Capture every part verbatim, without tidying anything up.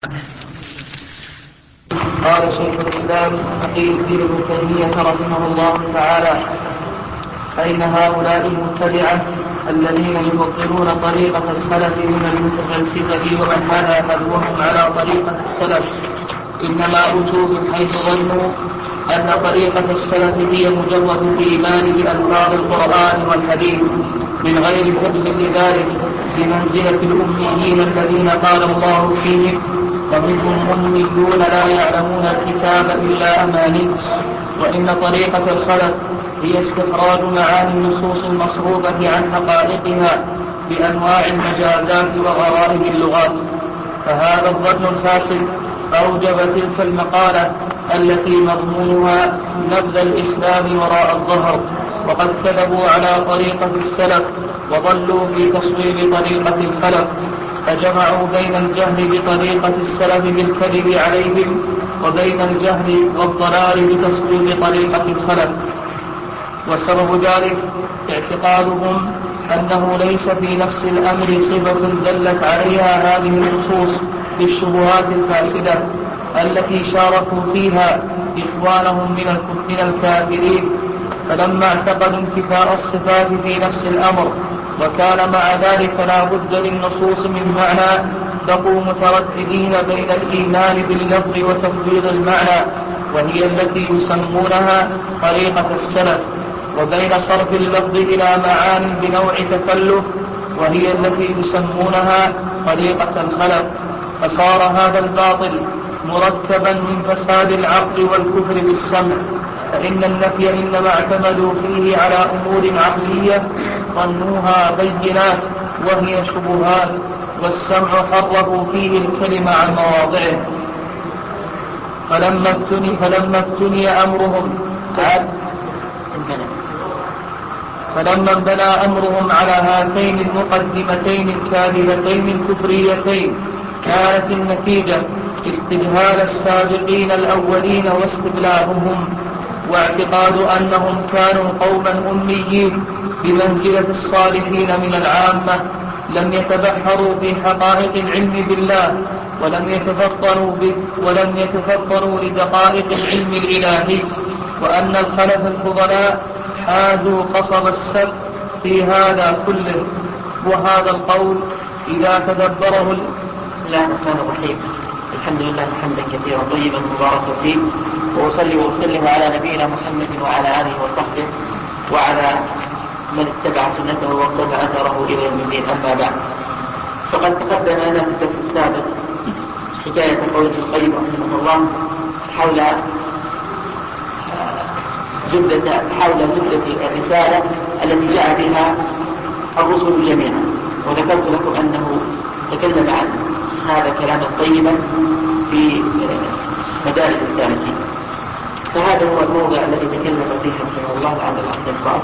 قال شيخ الإسلام تقي الدين ابن تيمية رحمه الله تعالى: فإن هؤلاء المبتدعة الذين يبطلون طريقة الخلف من المتفلسفة ومن هذا حذوهم على طريقة السلف إنما أتوا من حيث ظنوا أن طريقة السلف هي مجرد الإيمان بألفاظ القرآن والحديث من غير فقه لذلك، بمنزلة الأميين الذين قال الله فيهم: ومنهم أميون لا يعلمون الكتاب إلا أماني. وإن طريقة الخلف هي استخراج معاني النصوص المصروفة عن حقائقها بأنواع المجازات وغرائب اللغات. فهذا الظن الفاسد أوجب تلك المقالة التي مضمونها نبذ الإسلام وراء الظهر، وقد كذبوا على طريقة السلف وضلوا في تصوير طريقة الخلف، فجمعوا بين الجهل بطريقة السلف بالكذب عليهم وبين الجهل والضلال بتصوير طريقة الخلف. وسبب ذلك اعتقادهم أنه ليس في نفس الأمر صفة دلت عليها هذه النصوص بالشبهات الفاسدة التي شاركوا فيها إخوانهم من الكافرين. فلما اعتقدوا انتفاء الصفات في نفس الأمر وكان مع ذلك لا بد للنصوص من معنى، بقوا مترددين بين الإيمان باللفظ وتفويض المعنى، وهي التي يسمونها طريقة السلف، وبين صرف اللفظ إلى معان بنوع تكلف، وهي التي يسمونها طريقة الخلف. فصار هذا الباطل مركبا من فساد العقل والكفر بالسمع، فإن النفي إنما اعتمدوا فيه على أمور عقلية ظنوها بينات وهي شبهات، والسمع حرفوا فيه الكلمة عن مواضعه. فلما ابتني, فلما ابتني أمرهم على فلما انبنى أمرهم على هاتين المقدمتين الكاذبتين الكفريتين كانت النتيجة استجهال السابقين الأولين واستبلاغهم، واعتقاد أنهم كانوا قوما أميين بمنزلة الصالحين من العامة، لم يتبحروا في حقائق العلم بالله ولم يتفطنوا, ولم يتفطنوا لدقائق العلم الإلهي، وأن الخلف الفضلاء حازوا قصب السبت في هذا كله. وهذا القول إذا تدبره بسم الله الرحمن الرحيم. الحمد لله حمدا كثيرا طيبا مباركا فيه، وأصلي وأسلم على نبينا محمد وعلى آله وصحبه وعلى من اتبع سنته واقتفى أثره إلى يوم الدين. أما بعد، فقد تقدم لنا في الدرس السابق حكاية قول ابن القيم رحمه الله حول زبدة حول زبدة الرسالة التي جاء بها الرسل جميعا، وذكرت لكم أنه تكلم عن هذا كلاما طيبا في مدارج السالكين. فهذا هو الموضع الذي تكلم فيه رحمه الله عن الأخبار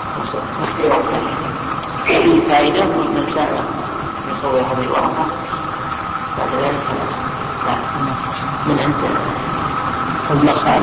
فيه فائدة، ومن شاء يصور هذه الورقة بعد ذلك من أنت المصعد.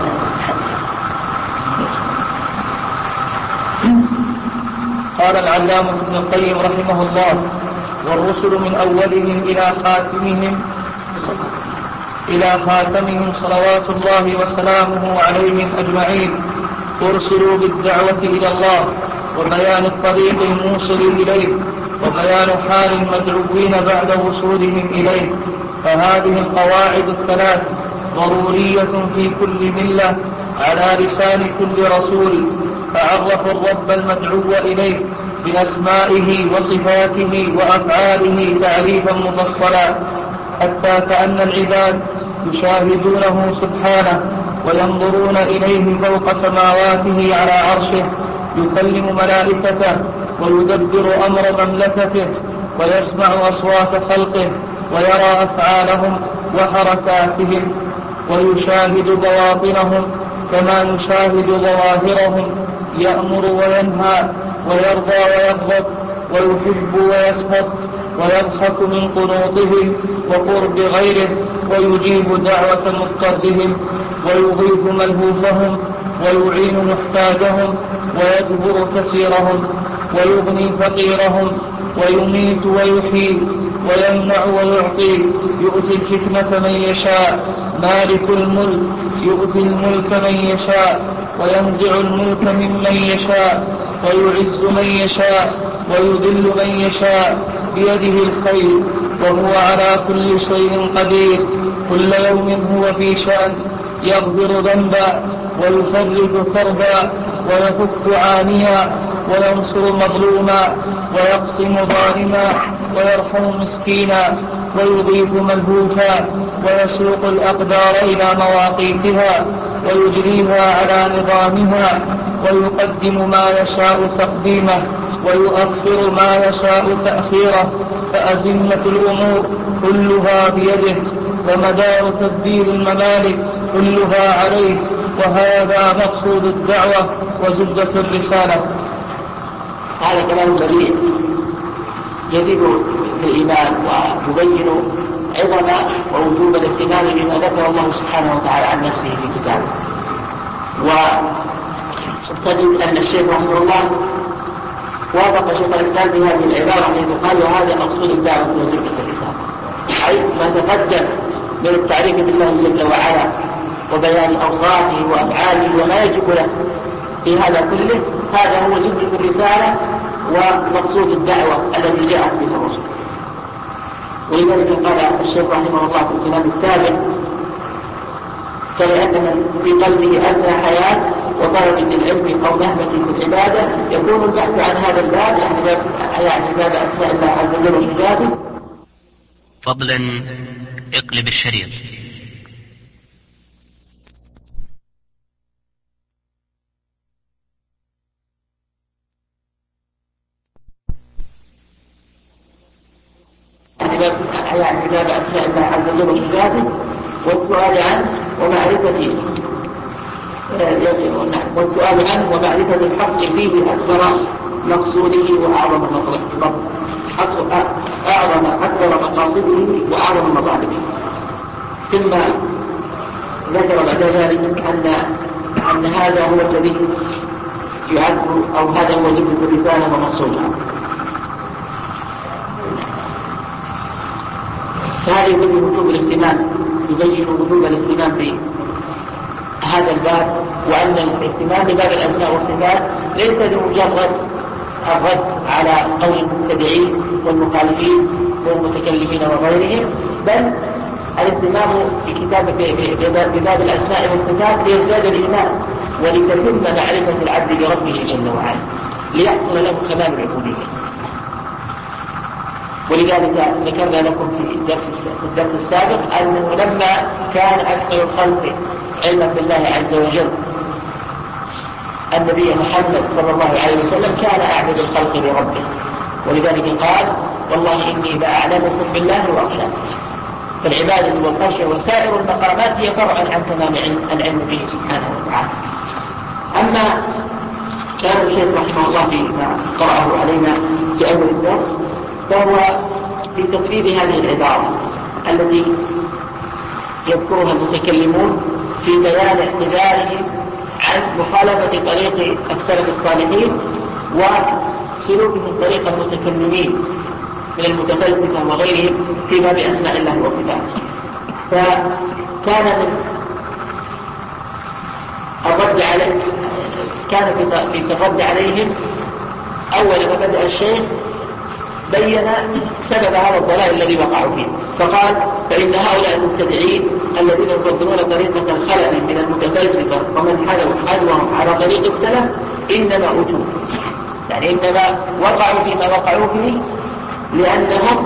قال العلامة ابن القيم رحمه الله: والرسل من أولهم إلى خاتمهم إلى خاتمهم صلوات الله وسلامه عليهم أجمعين أرسلوا بالدعوة إلى الله وبيان الطريق الموصل إليه وبيان حال المدعوين بعد وصولهم إليه. فهذه القواعد الثلاث ضرورية في كل ملة على لسان كل رسول، فعرفوا الرب المدعو إليه بأسمائه وصفاته وأفعاله تعريفا مفصلا، حتى كأن العباد يشاهدونه سبحانه وينظرون إليه فوق سماواته على عرشه، يكلم ملائكته ويدبر أمر مملكته ويسمع أصوات خلقه ويرى أفعالهم وحركاتهم ويشاهد بواطنهم كما يشاهد ظواهرهم، يأمر وينهى ويرضى ويغضب ويحب ويسخط ويضحك من قنوطهم وقرب غيره ويجيب دعوة مضطرهم ويغيث ملهوفهم ويعين محتاجهم ويجبر كسيرهم ويغني فقيرهم ويميت ويحيي ويمنع ويعطي، يؤتي الحكمة من يشاء، مالك الملك يؤتي الملك من يشاء وينزع الملك ممن يشاء، ويعز من يشاء ويذل من يشاء، بيده الخير وهو على كل شيء قدير. كل يوم هو في شأن، يغفر ذنبا ويفرج كربا ويفك عانيا وينصر مظلوما ويقسم ظالما ويرحم مسكينا ويضيف ملهوفا ويسوق الأقدار إلى مواقيتها ويجريها على نظامها ويقدم ما يشاء تقديمه ويؤخر ما يشاء تأخيره، فأزمة الأمور كلها بيده ومدار تدبير الممالك كلها عليه، وهذا مقصود الدعوة وزبدة الرسالة. هذا كلام بديع يزيد في الإيمان ويبين عظم ووجوب الاهتمام بما ذكر الله سبحانه وتعالى عن نفسه في كتابه. وتجد أن الشيخ رحمه الله وافق شيخ الإسلام في هذه العبارة التي قال وهذا مقصود الدعوة وزبدة الرسالة، أي ما تقدم من التعريف بالله جل وعلا وبيان أوصافه وأفعاله وما يجب له في هذا كله، هذا هو زبدة الرسالة ومقصود الدعوة التي جاءت بها الرسل. ولذلك قال الشيخ رحمه الله في الكلام السابق: فلأن من في قلبه أدنى حياة وطلب للعلم أو نهمة في العبادة يكون البحث عن هذا الباب، يعني باب, يعني باب أسماء الله عز وجل وصفاته. فضلا اقلب الشريط. يعني باب أسماء الله عز وجل وصفاته والسؤال عنه ومعرفته والسؤال عنه ومعرفة الحق فيه أكبر مقصوده وأعظم مطلبه، أعظم أكبر مقاصده وأعظم مطالبه. ثم ذكر بعد ذلك أن أن هذا هو الذي يعد أو هذا هو زبدة الرسالة ومقصودها. فهذا يبين وجوب الاهتمام يبين وجوب الاهتمام بهذا الباب، وأن الاهتمام بباب الأسماء والصفات ليس لمجرد الرد على قول المبتدعين والمخالفين والمتكلمين وغيرهم، بل الاهتمام بكتاب بباب الأسماء والصفات ليزداد الإيمان ولتتم معرفة العبد بربه جل وعلا ليحصل له كمال العبودية. ولذلك ذكرنا لكم في الدرس السابق أنه لما كان أكثر الخلق علما بالله عز وجل النبي محمد صلى الله عليه وسلم كان أعبد الخلق لربه، ولذلك قال: والله إني لأعلمكم بالله وأخشاكم. فالعبادة والخشية وسائر المقامات هي فرع عن تمام العلم به سبحانه وتعالى. أما كان الشيخ رحمه الله فيما قرأه علينا في أول الدرس فهو في تقرير هذه العبارة التي يذكرها المتكلمون في بيان اعتذارهم عن مخالفة طريق السلف الصالحين وسلوكهم طريق المتكلمين من المتفلسفة وغيرهم في باب أسماء الله وصفاته. فكان من الرد عليه كان في الرد عليهم أول ما بدأ الشيخ بين سبب هذا الضلال الذي وقعوا فيه، فقال: فإن هؤلاء المبتدعين الذين يفضلون طريقة الخلل من المتفلسفة ومن حلوا حلوهم على طريق السلف إنما أتوا، يعني إنما وقعوا فيما وقعوا فيه لأنهم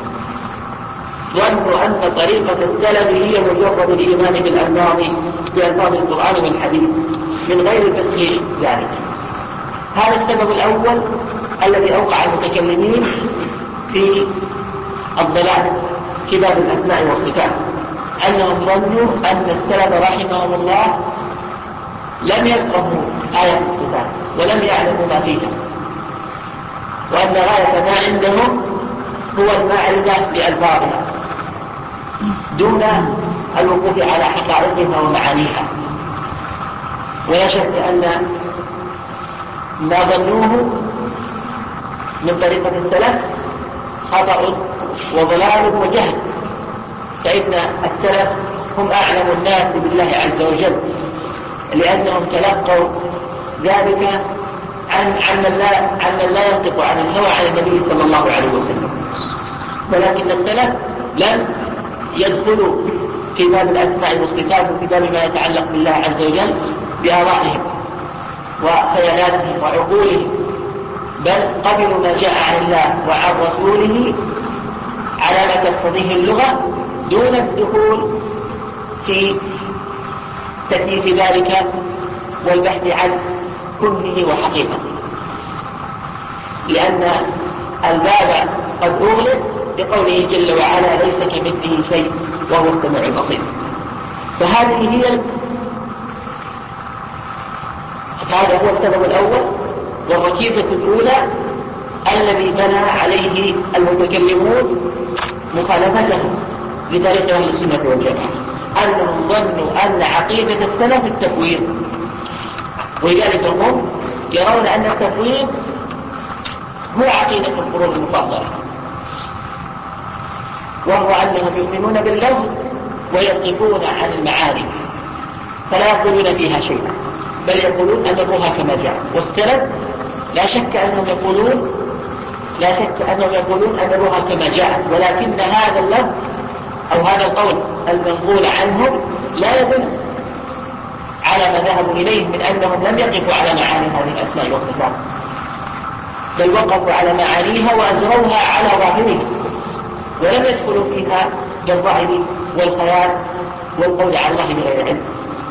ظنوا أن طريقة السلف هي مجرد الإيمان بالألفاظ بألفاظ القرآن والحديث من غير فقه ذلك. هذا السبب الأول الذي أوقع المتكلمين في الضلال في باب الأسماء والصفات، أنهم ظنوا أن السلف رحمهم الله لم يفقهوا آية الصفات ولم يعلموا ما فيها، وأن غاية ما عندهم هو المعرفة بألفاظها دون الوقوف على حقائقها ومعانيها. ولا شك أن ما ظنوه من طريقة السلف خطأ وضلال وجهل، فإن السلف هم أعلم الناس بالله عز وجل، لأنهم تلقوا ذلك عن عن لا عن لا ينطق عن الهوى عن النبي صلى الله عليه وسلم. ولكن السلف لم يدخلوا في باب الأسماء والصفات وفي باب ما يتعلق بالله عز وجل بآرائهم وخيالاتهم وعقولهم، بل قبلوا ما جاء عن الله وعن رسوله على ما تقتضيه اللغة دون الدخول في تكييف ذلك والبحث عن كنه وحقيقته، لأن الباب قد أغلق بقوله جل وعلا ليس كمثله شيء وهو السميع البصير. فهذه هي هذا هو السبب الأول والركيزة الأولى الذي بنى عليه المتكلمون مخالفتهم لطريق أهل السنة والجماعة، أنهم ظنوا أن عقيدة السلف التفويض، ولذلك هم يرون أن التفويض هو عقيدة القرون المفضلة، وهو أنهم يؤمنون باللفظ ويقفون عن المعاني فلا يقولون فيها شيئا، بل يقولون أمروها كما جاء. والسلف لا شك أنهم يقولون لا شك أنهم يقولون أمروها كما جاء، ولكن هذا اللفظ أو هذا القول المنقول عنهم لا يدل على ما ذهبوا إليه من أنهم لم يقفوا على معاني هذه الأسماء والصفات، بل وقفوا على معانيها وأجروها على ظاهرها، ولم يدخلوا فيها بالظاهر والخيال والقول على الله بغير علم.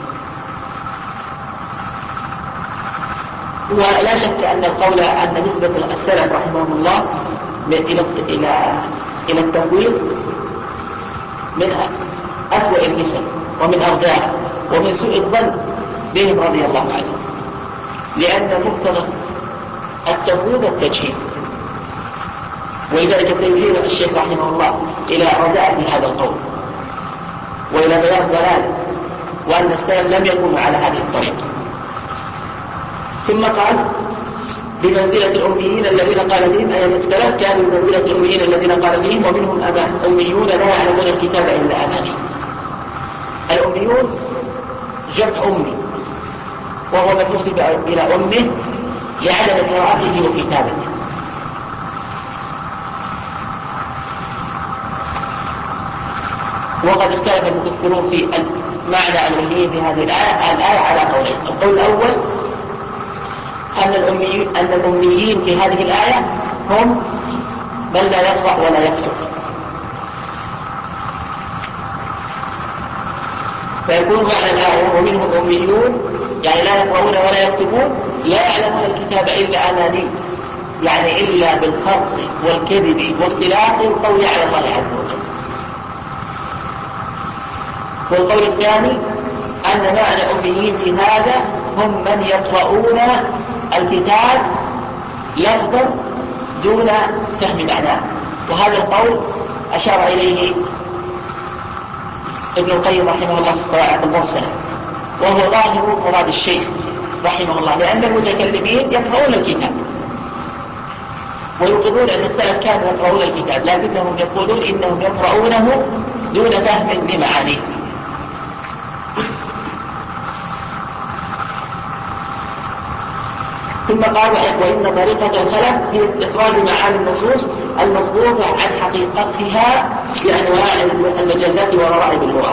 ولا شك أن القول أن نسبة السلف رحمهم الله إلى إلى إلى التفويض من أسوأ النسب ومن أغداها ومن سوء الظن بهم رضي الله عنهم، لأن مقتضى التفويض التجهيل، ولذلك سيشير الشيخ رحمه الله إلى رداءة هذا القول وإلى بيان ضلاله، وأن السلف لم يكونوا على هذه الطريقة. ثم قال بمنزلة الأميين الذين قال بهم، أي السلف كانوا بمنزلة الأميين الذين قال بهم، ومنهم أميون لا يعلمون الكتاب إلا أماني. الأميون جمع أمي، وهو من نسب إلى أمه لعدم قراءته وكتابته. وقد اختلف المفسرون في معنى الأميين في هذه الآية, الآية على قولين. القول الأول أن الأميين, أن الأميين في هذه الآية هم من لا يقرأ ولا يكتب، فيكون معنى الآية ومنهم أميون يعني لا يقرؤون ولا يكتبون لا يعلمون الكتاب إلا أماني، يعني إلا بالخرص والكذب واختلاق القول على الله عز وجل. والقول الثاني أن معنى أميين في هذا هم من يقرؤون الكتاب لفظا دون فهم معناه، وهذا القول أشار إليه ابن القيم رحمه الله في الصواعق المرسلة، وهو ظاهر مراد الشيخ رحمه الله، لأن المتكلمين يقرؤون الكتاب ويقولون أن السلف كانوا يقرؤون الكتاب، لكنهم يقولون إنهم يقرؤونه دون فهم لمعانيه. ثم قال وإن طريقة الخلف هي استخراج معاني النصوص المصدوقة عن حقيقتها بأنواع المجازات وغرائب اللغة.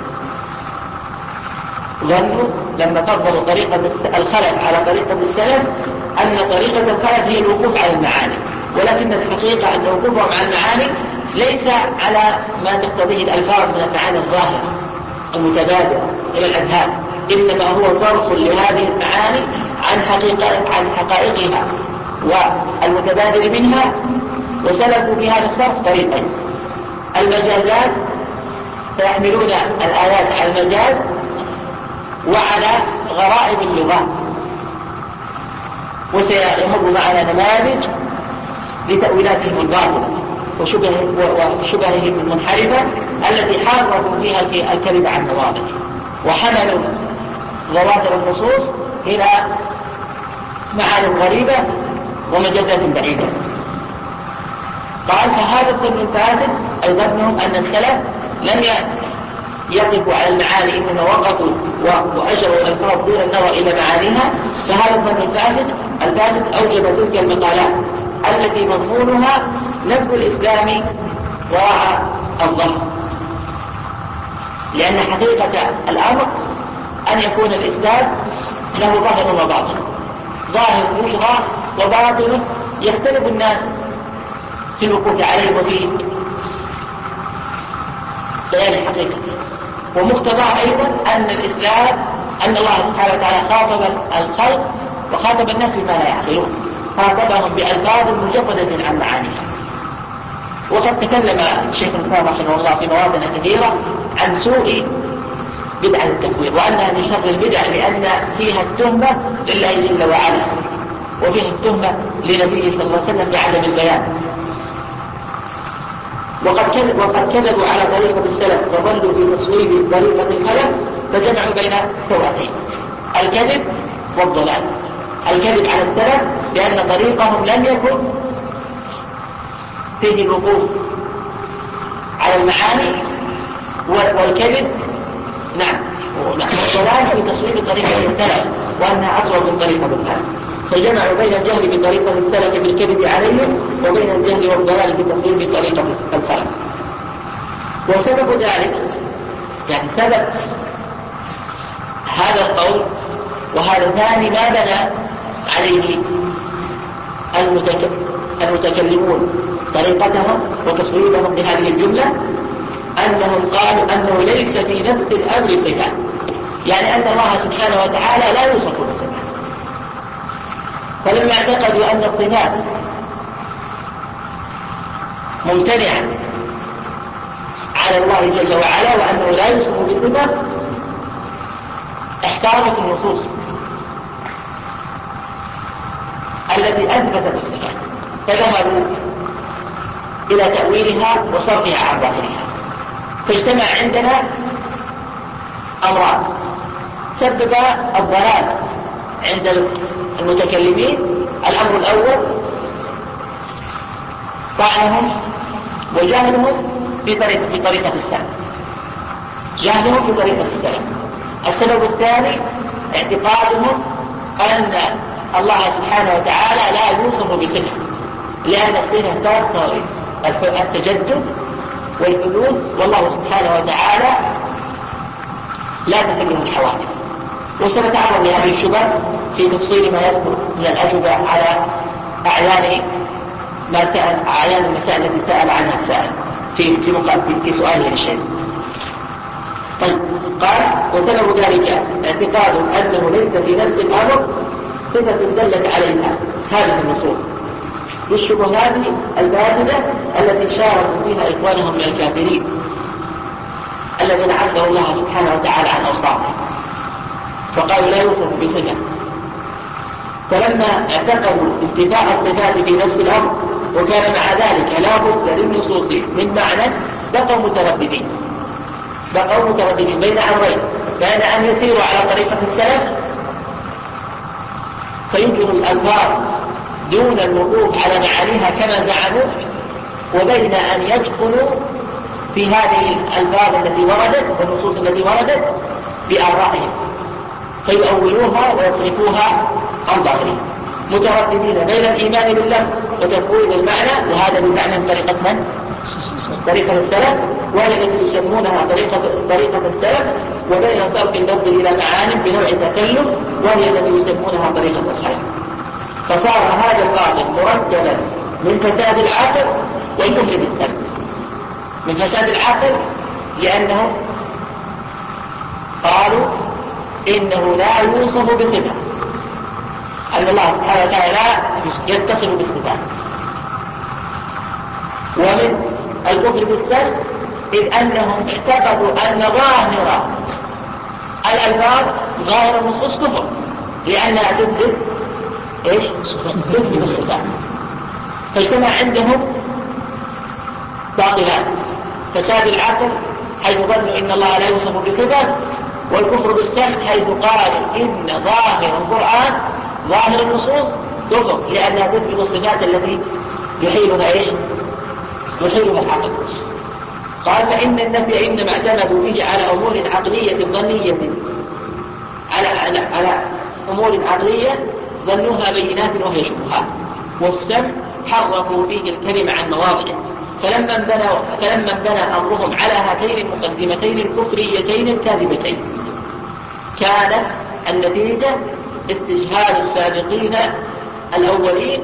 ظنوا لما فضلوا طريقة الخلف على طريقة السلف أن طريقة الخلف هي الوقوف على المعاني، ولكن الحقيقة أن وقوفهم على المعاني ليس على ما تقتضيه الألفاظ من المعاني الظاهرة المتبادرة إلى الأذهان، إنما هو صرف لهذه المعاني عن حقيقة عن حقائقها والمتبادر منها، وسلكوا في هذا الصرف طريقين: المجازات فيحملون الآيات على المجاز وعلى غرائب اللغات، وسيمر معنا نماذج لتأويلاتهم الباطلة وشبههم المنحرفة التي حرفوا فيها الكلمة عن مواضعه وحملوا ظواهر النصوص إلى معاني غريبة ومجازات بعيدة. قال فهذا الظن فاسد، أي ظنهم أن السلف لم يقفوا على المعاني، إنما وقفوا وأجروا الألفاظ دون النظر إلى معانيها. فهذا الظن الفاسد الفاسد أوجب تلك المقالات التي مضمونها نبذ الإسلام وراء الظهر، لأن حقيقة الأمر أن يكون الإسلام له ظاهر وباطن، ظاهر يشرع وباطن يختلف الناس في الوقوف عليه وفي بيان حقيقته. ومقتضاه أيضا أن الإسلام أن الله سبحانه وتعالى خاطب الخلق وخاطب الناس بما لا يعقلون، خاطبهم بألفاظ مجردة عن معانيها. وقد تكلم الشيخ الإسلام رحمه الله في مواطن كثيرة عن سوء بدعة التكوير، وأنها من شر البدع لأن فيها التهمة لله جل وعلا، وفيها التهمة لنبيه صلى الله عليه وسلم بعدم البيان. وقد كذب وقد كذبوا على طريقة السلف وظلوا في تصويب طريقة الخلف، فجمعوا بين سواتين: الكذب والضلال. الكذب على السلف لأن طريقهم لم يكن فيه الوقوف على المعاني، والكذب نعم والضلال في تصويب طريقة السلف وأنها أصوب من طريقة الخلف، فجمعوا بين الجهل بطريقة السلف بالكذب عليهم وبين الجهل والضلال بتصويب طريقة الخلف. وسبب ذلك يعني سبب هذا القول وهذا ثاني ما بنى عليه المتكلمون طريقتهم وتصويبهم لهذه الجملة، أنهم قالوا أنه ليس في نفس الأمر صفة، يعني أن الله سبحانه وتعالى لا يوصف بصفة. فلما اعتقدوا أن الصفات ممتنعة على الله جل وعلا وأنه لا يوصف بصفة، احتاروا في النصوص التي أثبتت الصفات، فذهبوا إلى تأويلها وصرفها عن ظاهرها. فاجتمع عندنا أمران سبب الضلال عند المتكلمين. الأمر الأول طعنهم وجهلهم بطريقة, بطريقة السلف، جهلهم بطريقة السلف. السبب الثاني اعتقادهم أن الله سبحانه وتعالى لا يوصف بصفة، لأن الصفة تقتضي التجدد والحدوث، والله سبحانه وتعالى لا تكلم الحوادث. وسنتعرض لهذه الشبهة في تفصيل ما يذكر من الأجوبة على أعيان ما سأل أعيان المسائل التي سأل عنها السائل في في في سؤاله للشيخ. طيب، قال وسبب ذلك اعتقاد أنه ليس في نفس الأمر صفة دلت عليها هذه النصوص بالشبهات الفاسدة التي شاركوا فيها إخوانهم من الكافرين الذين عبدوا الله سبحانه وتعالى عن أوصافهم وقالوا لا يوصف بصفة. فلما اعتقدوا انتفاء الصفات في نفس الأمر وكان مع ذلك لا بد للنصوص من معنى، بقوا مترددين بقوا مترددين بين أمرين: بين أن يسيروا على طريقة السلف فينكروا الألفاظ دون الوقوف على معانيها كما زعموا، وبين أن يدخلوا في هذه الألفاظ التي وردت والنصوص التي وردت بآرائهم فيؤولوها ويصرفوها عن ظاهرها، مترددين بين الإيمان بالله وتفويض المعنى، وهذا بزعمهم طريقة من؟ طريقة السلف، وهي التي يسمونها طريقة طريقة السلف، وبين صرف اللفظ إلى معان بنوع تكلف، وهي التي يسمونها طريقة الخلف. فصار هذا الباطل مركبا من فساد العقل والكفر بالسلف. من فساد العقل لأنهم قالوا إنه لا يوصف بصفة، أن الله سبحانه وتعالى لا يتصف بالصفات. ومن الكفر بالسلف إذ أنهم اعتقدوا أن ظاهر الألفاظ ظاهر النصوص كفر، لأنها تثبت إيش؟ تثبت الصفات. فاجتمع عندهم باطلان: فساد العقل حيث ظنوا إن الله لا يوصف بصفات، والكفر بالسلف حيث قالوا إن ظاهر القرآن ظاهر النصوص كفر، لأنها تثبت الصفات التي يحيلها إيش؟ يحيلها العقل. قال فإن النفي إنما اعتمدوا به على أمور عقلية ظنية على, على, على أمور عقلية ظنوها بينات وهي شبهات، والسمع حرفوا فيه الكلمة عن مواضعه. فلما انبنى, فلما انبنى أمرهم على هاتين المقدمتين الكفريتين الكاذبتين كانت النتيجة استجهال السابقين الأولين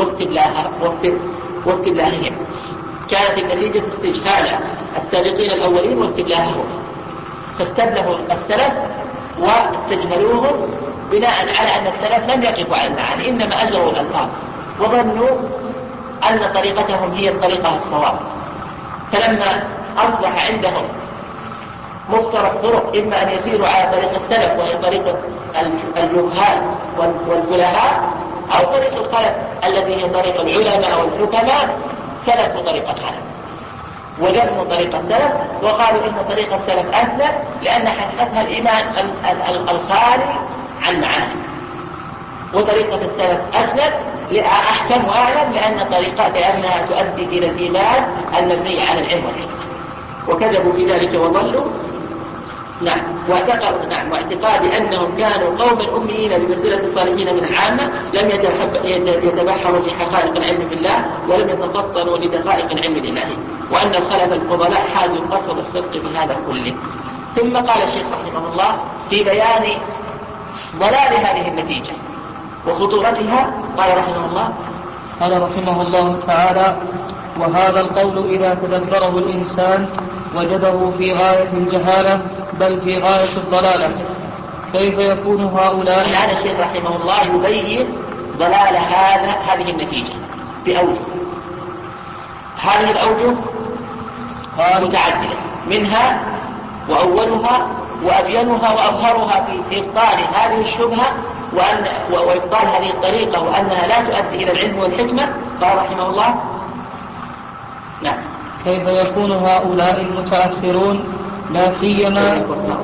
واستبلاههم. كانت النتيجة استجهال السابقين الأولين واستبلاههم، فاستبلهوا السلف واستجهلوهم بناء على أن السلف لم يقفوا على المعاني، إنما أجروا الألفاظ وظنوا أن طريقتهم هي الطريقة الصواب. فلما أصبح عندهم مفترق طرق، إما أن يسيروا على طريق السلف وهي طريقة الجهال والفلهاء، أو طريق الخلف الذي هي طريق العلماء والحكماء، سلكوا طريق الخلف وذموا طريق السلف وقالوا إن طريق السلف أسلم، لأن حقيقتها الإيمان الخالي عن معاني، وطريقة السلف أسلم أحكم وأعلم لأن طريقة لأنها تؤدي إلى الإيمان المبني على العلم والحكمة. وكذبوا في ذلك وضلوا. نعم واعتقد نعم واعتقاد أنهم كانوا قوما أميين بمنزلة الصالحين من العامة، لم يتبحروا في حقائق العلم بالله ولم يتفطنوا لدقائق العلم الإلهي، وأن الخلف الفضلاء حازوا قصر الصدق في هذا كله. ثم قال الشيخ رحمه الله في بيان ضلال هذه النتيجة وخطورتها، قال رحمه الله قال رحمه الله تعالى: وهذا القول إذا تدبره الإنسان وجده في غاية الجهالة بل في غاية الضلالة. كيف يكون هؤلاء؟ الآن الشيخ رحمه الله يبين ضلال هذا هذه النتيجة بأوجه. هذه الأوجه متعددة، منها وأولها وأبينها وأظهرها في إبطال هذه الشبهة وأن وإبطال هذه الطريقة وأنها لا تؤدي إلى العلم والحكمة. قال رحمه الله: نعم. كيف يكون هؤلاء المتأخرون لا سيما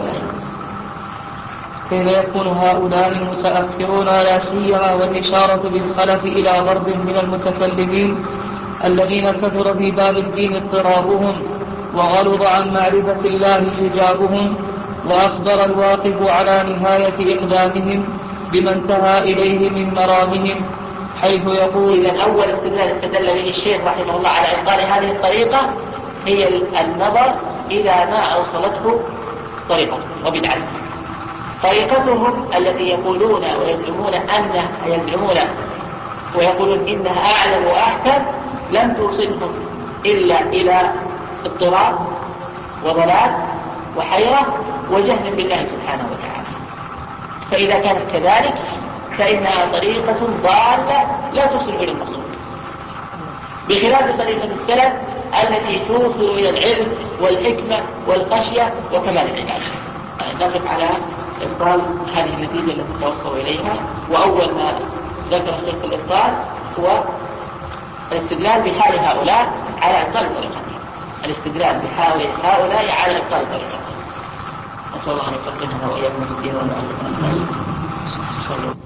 كيف يكون هؤلاء المتأخرون لا سيما والإشارة بالخلف إلى ضرب من المتكلمين الذين كثر في باب الدين اضطرابهم وغلظ عن معرفة الله حجابهم، وأخبر الواقف على نهاية إقدامهم بما انتهى إليه من مرامهم، حيث يقول: إذن أول استدلال استدل به الشيخ رحمه الله على إبطال هذه الطريقة هي النظر إلى ما أوصلته طريقة وبدعته. طريقتهم التي يقولون ويزعمون أنها يزعمون ويقولون إنها أعلم وأحكم لم توصلهم إلا إلى اضطراب وضلال وحيرة وجهل بالله سبحانه وتعالى. فإذا كانت كذلك فإنها طريقة ضالة لا توصل إلى المقصود، بخلاف طريقة السلف التي توصل إلى العلم والحكمة والخشية وكمال العبادة. نقف على إبطال هذه النتيجة التي توصلوا إليها. وأول ما ذكر الشيخ الإبطال هو الاستدلال بحال هؤلاء على إبطال طريقتهم، الاستدلال بحال هؤلاء على إبطال طريقتهم. نسأل الله أن يفقهنا وإياكم في الدين والعلم.